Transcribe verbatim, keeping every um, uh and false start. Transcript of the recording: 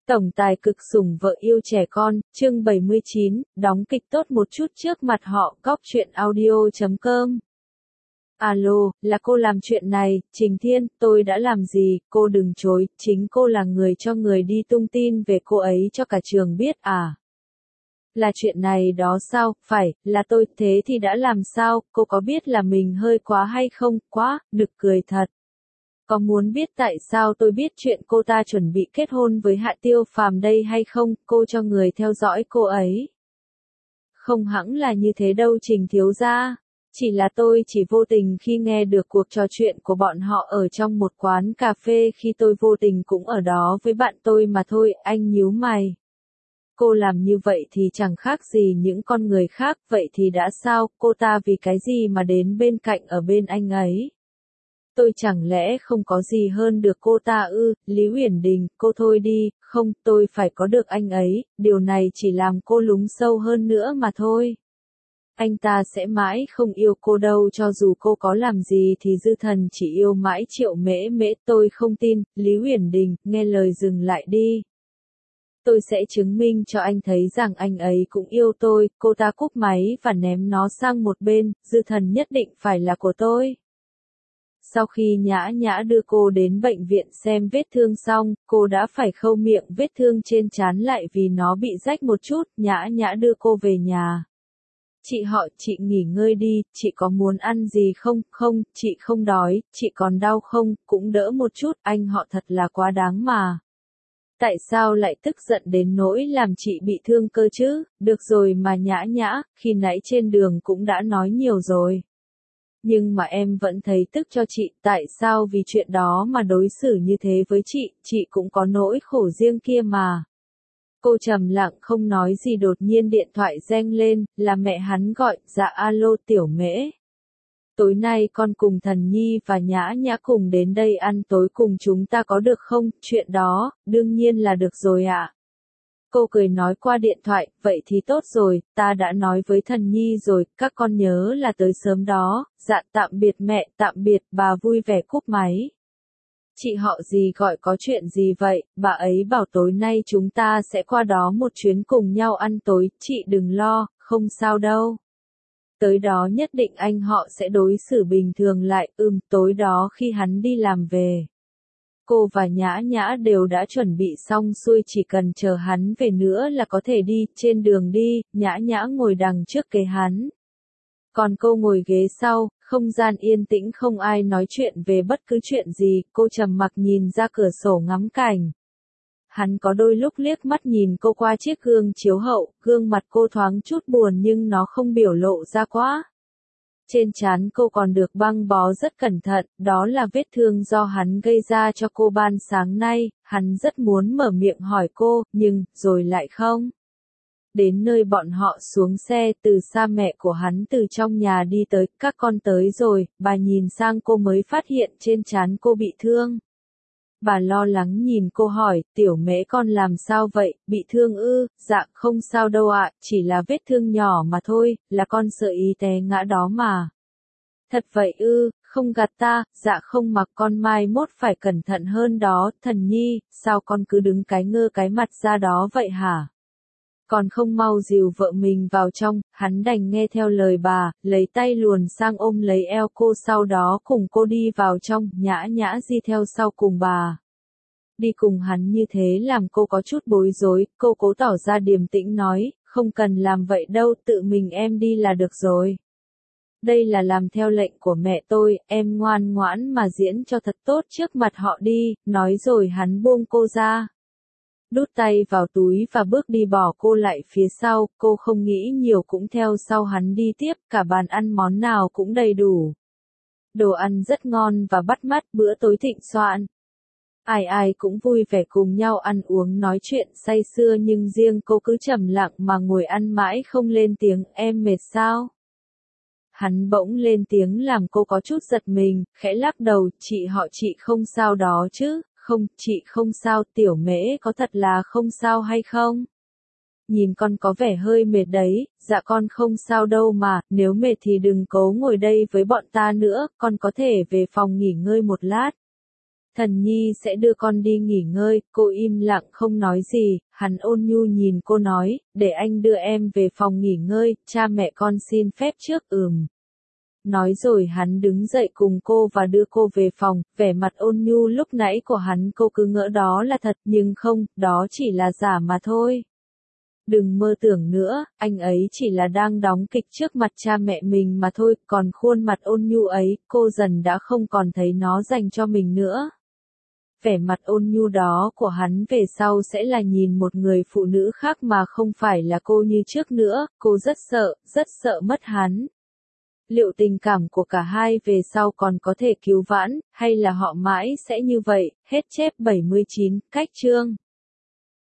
Tổng tài cực sủng vợ yêu trẻ con, chương bảy mươi chín, đóng kịch tốt một chút trước mặt họ, cóc truyện audio chấm com. Alo, là cô làm chuyện này, Trình Thiên, tôi đã làm gì, cô đừng chối, chính cô là người cho người đi tung tin về cô ấy cho cả trường biết à? Là chuyện này đó sao, phải, là tôi, thế thì đã làm sao, cô có biết là mình hơi quá hay không, quá, nực cười thật. Có muốn biết tại sao tôi biết chuyện cô ta chuẩn bị kết hôn với Hạ Tiêu Phàm đây hay không, cô cho người theo dõi cô ấy. Không hẳn là như thế đâu Trình thiếu gia. Chỉ là tôi chỉ vô tình khi nghe được cuộc trò chuyện của bọn họ ở trong một quán cà phê khi tôi vô tình cũng ở đó với bạn tôi mà thôi, anh nhíu mày. Cô làm như vậy thì chẳng khác gì những con người khác, vậy thì đã sao, cô ta vì cái gì mà đến bên cạnh ở bên anh ấy? Tôi chẳng lẽ không có gì hơn được cô ta ư, Lý Uyển Đình, cô thôi đi, không, tôi phải có được anh ấy, điều này chỉ làm cô lún sâu hơn nữa mà thôi. Anh ta sẽ mãi không yêu cô đâu cho dù cô có làm gì thì Dư Thần chỉ yêu mãi Triệu Mễ Mễ, tôi không tin, Lý Uyển Đình, nghe lời dừng lại đi. Tôi sẽ chứng minh cho anh thấy rằng anh ấy cũng yêu tôi, cô ta cúp máy và ném nó sang một bên, Dư Thần nhất định phải là của tôi. Sau khi Nhã Nhã đưa cô đến bệnh viện xem vết thương xong, cô đã phải khâu miệng vết thương trên trán lại vì nó bị rách một chút, Nhã Nhã đưa cô về nhà. Chị họ, chị nghỉ ngơi đi, chị có muốn ăn gì không? Không, chị không đói, chị còn đau không? Cũng đỡ một chút, anh họ thật là quá đáng mà. Tại sao lại tức giận đến nỗi làm chị bị thương cơ chứ? Được rồi mà Nhã Nhã, khi nãy trên đường cũng đã nói nhiều rồi. Nhưng mà em vẫn thấy tức cho chị, tại sao vì chuyện đó mà đối xử như thế với chị, chị cũng có nỗi khổ riêng kia mà. Cô trầm lặng không nói gì đột nhiên điện thoại reng lên, là mẹ hắn gọi, dạ alo Tiểu Mễ. Tối nay con cùng Thần Nhi và Nhã Nhã cùng đến đây ăn tối cùng chúng ta có được không, chuyện đó, đương nhiên là được rồi ạ. Cô cười nói qua điện thoại, vậy thì tốt rồi, ta đã nói với Thần Nhi rồi, các con nhớ là tới sớm đó, dạ tạm biệt mẹ, tạm biệt, bà vui vẻ cúp máy. Chị họ gì gọi có chuyện gì vậy, bà ấy bảo tối nay chúng ta sẽ qua đó một chuyến cùng nhau ăn tối, chị đừng lo, không sao đâu. Tới đó nhất định anh họ sẽ đối xử bình thường lại, ừm, tối đó khi hắn đi làm về. Cô và Nhã Nhã đều đã chuẩn bị xong xuôi chỉ cần chờ hắn về nữa là có thể đi, trên đường đi, Nhã Nhã ngồi đằng trước kế hắn. Còn cô ngồi ghế sau, không gian yên tĩnh không ai nói chuyện về bất cứ chuyện gì, cô trầm mặc nhìn ra cửa sổ ngắm cảnh. Hắn có đôi lúc liếc mắt nhìn cô qua chiếc gương chiếu hậu, gương mặt cô thoáng chút buồn nhưng nó không biểu lộ ra quá. Trên trán cô còn được băng bó rất cẩn thận, đó là vết thương do hắn gây ra cho cô ban sáng nay, hắn rất muốn mở miệng hỏi cô, nhưng, rồi lại không. Đến nơi bọn họ xuống xe, từ xa mẹ của hắn từ trong nhà đi tới, các con tới rồi, bà nhìn sang cô mới phát hiện trên trán cô bị thương. Bà lo lắng nhìn cô hỏi, Tiểu Mễ con làm sao vậy, bị thương ư, dạ không sao đâu ạ, chỉ là vết thương nhỏ mà thôi, là con sợ ý té ngã đó mà. Thật vậy ư, không gạt ta, dạ không mặc con mai mốt phải cẩn thận hơn đó, Thần Nhi, sao con cứ đứng cái ngơ cái mặt ra đó vậy hả? Còn không mau dìu vợ mình vào trong, hắn đành nghe theo lời bà, lấy tay luồn sang ôm lấy eo cô sau đó cùng cô đi vào trong, Nhã Nhã đi theo sau cùng bà. Đi cùng hắn như thế làm cô có chút bối rối, cô cố tỏ ra điềm tĩnh nói, không cần làm vậy đâu, tự mình em đi là được rồi. Đây là làm theo lệnh của mẹ tôi, em ngoan ngoãn mà diễn cho thật tốt trước mặt họ đi, nói rồi hắn buông cô ra. Đút tay vào túi và bước đi bỏ cô lại phía sau, cô không nghĩ nhiều cũng theo sau hắn đi tiếp, cả bàn ăn món nào cũng đầy đủ. Đồ ăn rất ngon và bắt mắt, bữa tối thịnh soạn. Ai ai cũng vui vẻ cùng nhau ăn uống nói chuyện say sưa nhưng riêng cô cứ trầm lặng mà ngồi ăn mãi không lên tiếng, em mệt sao? Hắn bỗng lên tiếng làm cô có chút giật mình, khẽ lắc đầu, chị họ chị không sao đó chứ, không, chị không sao, Tiểu Mễ có thật là không sao hay không? Nhìn con có vẻ hơi mệt đấy, dạ con không sao đâu mà, nếu mệt thì đừng cố ngồi đây với bọn ta nữa, con có thể về phòng nghỉ ngơi một lát. Thần nhi sẽ đưa con đi nghỉ ngơi, cô im lặng không nói gì, hắn ôn nhu nhìn cô nói, để anh đưa em về phòng nghỉ ngơi, cha mẹ con xin phép trước. Ừm. Nói rồi hắn đứng dậy cùng cô và đưa cô về phòng, vẻ mặt ôn nhu lúc nãy của hắn cô cứ ngỡ đó là thật, nhưng không, đó chỉ là giả mà thôi. Đừng mơ tưởng nữa, anh ấy chỉ là đang đóng kịch trước mặt cha mẹ mình mà thôi, còn khuôn mặt ôn nhu ấy, cô dần đã không còn thấy nó dành cho mình nữa. Vẻ mặt ôn nhu đó của hắn về sau sẽ là nhìn một người phụ nữ khác mà không phải là cô như trước nữa, cô rất sợ, rất sợ mất hắn. Liệu tình cảm của cả hai về sau còn có thể cứu vãn, hay là họ mãi sẽ như vậy, hết chép bảy mươi chín, cách chương.